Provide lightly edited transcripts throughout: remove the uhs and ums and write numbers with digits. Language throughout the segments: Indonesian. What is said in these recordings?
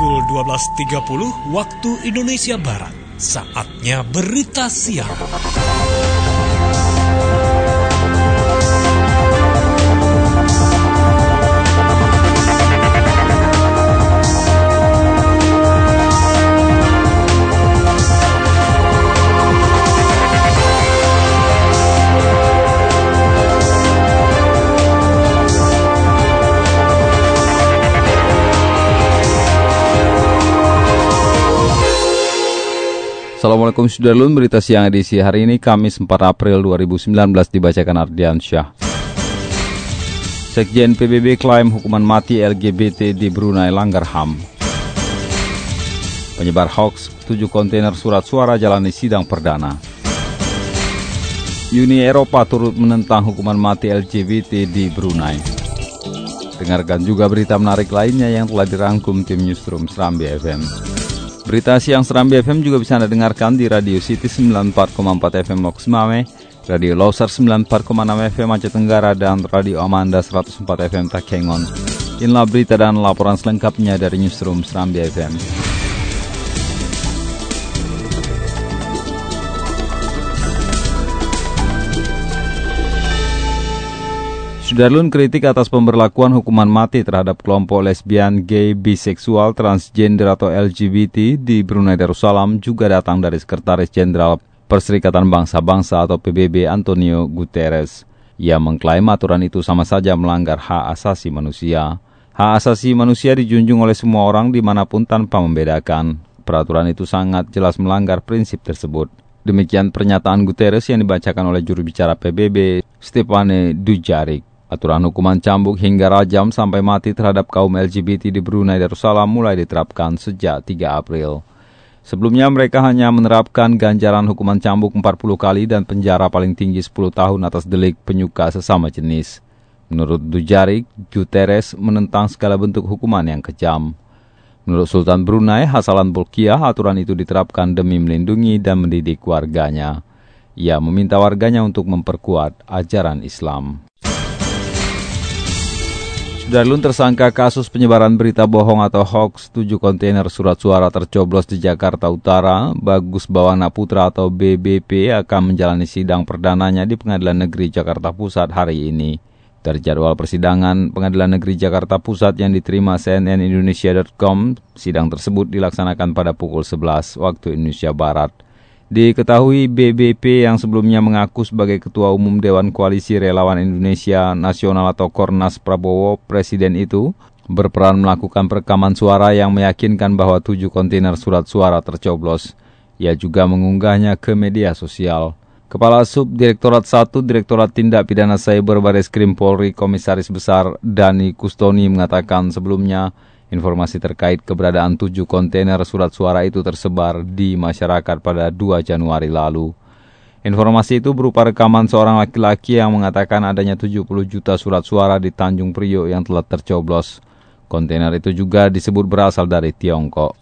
pukul 12.30 waktu Indonesia Barat. Saatnya berita siang. Assalamualaikum Sudarlun, berita siang edisi hari ini Kamis 4 April 2019 dibacakan Ardian Syah. Sekjen PBB klaim hukuman mati LGBT di Brunei langgar HAM. Penyebar hoaks 7 kontainer surat suara jalani sidang perdana. Uni Eropa turut menentang hukuman mati LGBT di Brunei. Dengarkan juga berita menarik lainnya yang telah dirangkum tim Newsroom Serambi FM. Berita siang Serambi FM juga bisa Anda dengarkan di Radio City 94,4 FM Loks Mame, Radio Loser 94,6 FM Aceh Tenggara, dan Radio Amanda 104 FM Takengon. Inilah berita dan laporan selengkapnya dari Newsroom Serambi FM. Sudarlun, kritik atas pemberlakuan hukuman mati terhadap kelompok lesbian, gay, biseksual, transgender atau LGBT di Brunei Darussalam juga datang dari Sekretaris Jenderal Perserikatan Bangsa-Bangsa atau PBB Antonio Guterres. Ia mengklaim aturan itu sama saja melanggar hak asasi manusia. Hak asasi manusia dijunjung oleh semua orang dimanapun tanpa membedakan. Peraturan itu sangat jelas melanggar prinsip tersebut. Demikian pernyataan Guterres yang dibacakan oleh juru bicara PBB, Stefane Dujarric. Aturan hukuman cambuk hingga rajam sampai mati terhadap kaum LGBT di Brunei Darussalam mulai diterapkan sejak 3 April. Sebelumnya mereka hanya menerapkan ganjaran hukuman cambuk 40 kali dan penjara paling tinggi 10 tahun atas delik penyuka sesama jenis. Menurut Dujarric, Guterres menentang segala bentuk hukuman yang kejam. Menurut Sultan Brunei Hassalan Bolkiah, aturan itu diterapkan demi melindungi dan mendidik warganya. Ia meminta warganya untuk memperkuat ajaran Islam. Sudarlun, tersangka kasus penyebaran berita bohong atau hoax 7 kontainer surat suara tercoblos di Jakarta Utara, Bagus Bawana Putra atau BBP akan menjalani sidang perdananya di Pengadilan Negeri Jakarta Pusat hari ini. Dari jadwal persidangan Pengadilan Negeri Jakarta Pusat yang diterima cnnindonesia.com, sidang tersebut dilaksanakan pada pukul 11 waktu Indonesia Barat. Diketahui BBP yang sebelumnya mengaku sebagai Ketua Umum Dewan Koalisi Relawan Indonesia Nasional atau Kornas Prabowo Presiden itu berperan melakukan perekaman suara yang meyakinkan bahwa 7 kontainer surat suara tercoblos. Ia juga mengunggahnya ke media sosial. Kepala Subdirektorat 1 Direktorat Tindak Pidana Cyber Bareskrim Polri Komisaris Besar Dani Kustoni mengatakan sebelumnya informasi terkait keberadaan 7 kontainer surat suara itu tersebar di masyarakat pada 2 Januari lalu. Informasi itu berupa rekaman seorang laki-laki yang mengatakan adanya 70 juta surat suara di Tanjung Priok yang telah tercoblos. Kontainer itu juga disebut berasal dari Tiongkok.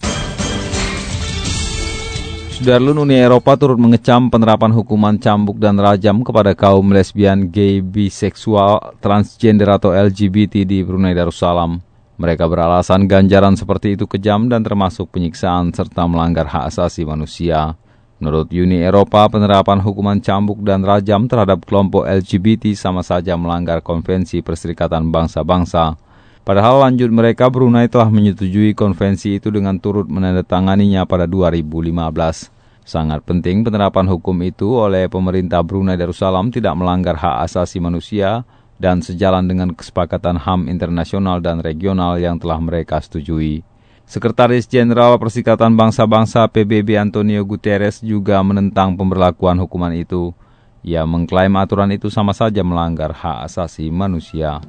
Sudarlun, Uni Eropa turut mengecam penerapan hukuman cambuk dan rajam kepada kaum lesbian, gay, biseksual, transgender atau LGBT di Brunei Darussalam. Mereka beralasan ganjaran seperti itu kejam dan termasuk penyiksaan serta melanggar hak asasi manusia. Menurut Uni Eropa, penerapan hukuman cambuk dan rajam terhadap kelompok LGBT sama saja melanggar Konvensi Perserikatan Bangsa-Bangsa. Padahal lanjut mereka, Brunei telah menyetujui konvensi itu dengan turut menandatanganinya pada 2015. Sangat penting penerapan hukum itu oleh pemerintah Brunei Darussalam tidak melanggar hak asasi manusia dan sejalan dengan kesepakatan HAM internasional dan regional yang telah mereka setujui. Sekretaris Jenderal Perserikatan Bangsa-Bangsa PBB Antonio Guterres juga menentang pemberlakuan hukuman itu. Ia mengklaim aturan itu sama saja melanggar hak asasi manusia.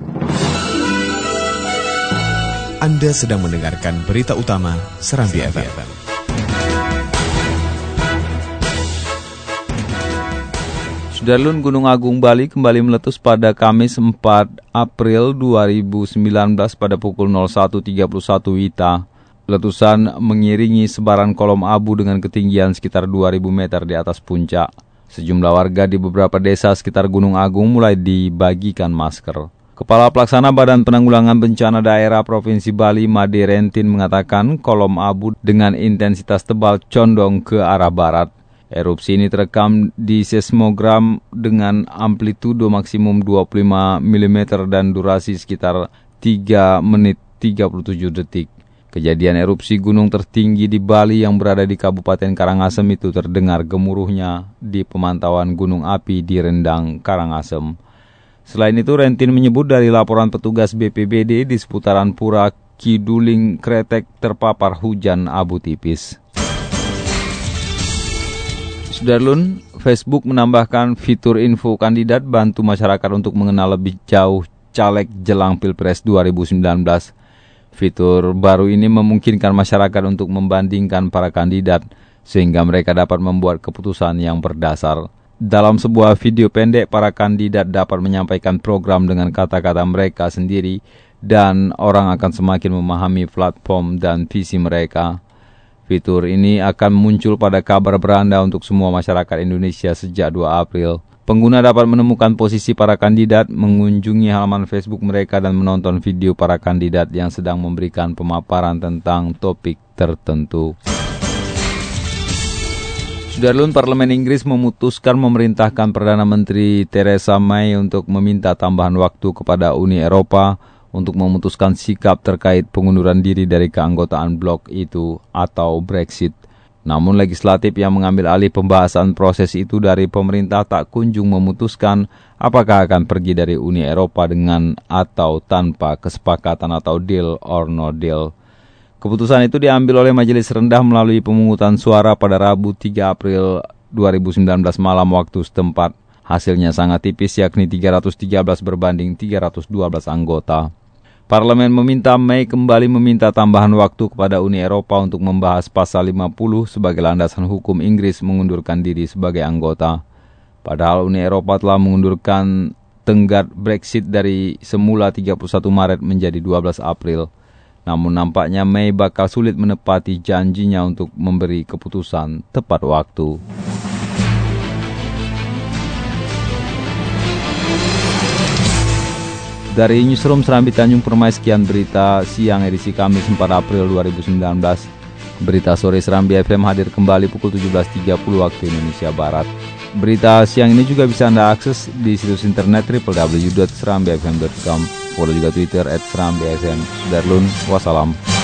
Anda sedang mendengarkan berita utama Serambi FM. Sudarlun, Gunung Agung Bali kembali meletus pada Kamis 4 April 2019 pada pukul 01.31 WITA. Letusan mengiringi sebaran kolom abu dengan ketinggian sekitar 2.000 meter di atas puncak. Sejumlah warga di beberapa desa sekitar Gunung Agung mulai dibagikan masker. Kepala Pelaksana Badan Penanggulangan Bencana Daerah Provinsi Bali, Made Rentin, mengatakan kolom abu dengan intensitas tebal condong ke arah barat. Erupsi ini terekam di seismogram dengan amplitudo maksimum 25 mm dan durasi sekitar 3 menit 37 detik. Kejadian erupsi gunung tertinggi di Bali yang berada di Kabupaten Karangasem itu terdengar gemuruhnya di pemantauan gunung api di Rendang, Karangasem. Selain itu, Rentin menyebut dari laporan petugas BPBD di seputaran Pura Kiduling Kretek terpapar hujan abu tipis. Sudarlun, Facebook menambahkan fitur info kandidat bantu masyarakat untuk mengenal lebih jauh caleg jelang Pilpres 2019. Fitur baru ini memungkinkan masyarakat untuk membandingkan para kandidat sehingga mereka dapat membuat keputusan yang berdasar. Dalam sebuah video pendek, para kandidat dapat menyampaikan program dengan kata-kata mereka sendiri dan orang akan semakin memahami platform dan visi mereka. Fitur ini akan muncul pada kabar beranda untuk semua masyarakat Indonesia sejak 2 April. Pengguna dapat menemukan posisi para kandidat, mengunjungi halaman Facebook mereka dan menonton video para kandidat yang sedang memberikan pemaparan tentang topik tertentu. Sudarlun, Parlemen Inggris memutuskan memerintahkan Perdana Menteri Theresa May untuk meminta tambahan waktu kepada Uni Eropa untuk memutuskan sikap terkait pengunduran diri dari keanggotaan blok itu atau Brexit. Namun legislatif yang mengambil alih pembahasan proses itu dari pemerintah tak kunjung memutuskan apakah akan pergi dari Uni Eropa dengan atau tanpa kesepakatan atau deal or no deal. Keputusan itu diambil oleh Majelis Rendah melalui pemungutan suara pada Rabu 3 April 2019 malam waktu setempat. Hasilnya sangat tipis, yakni 313 berbanding 312 anggota. Parlemen meminta May kembali meminta tambahan waktu kepada Uni Eropa untuk membahas pasal 50 sebagai landasan hukum Inggris mengundurkan diri sebagai anggota. Padahal Uni Eropa telah mengundurkan tenggat Brexit dari semula 31 Maret menjadi 12 April. Namun nampaknya May bakal sulit menepati janjinya untuk memberi keputusan tepat waktu. Dari Newsroom Serambi Tanjung Permai, sekian berita siang edisi Kamis 4 April 2019. Berita sore Serambi FM hadir kembali pukul 17.30 waktu Indonesia Barat. Berita siang ini juga bisa Anda akses di situs internet www.serambifm.com. Follow juga Twitter @serambifm. Sudarlun, wassalam.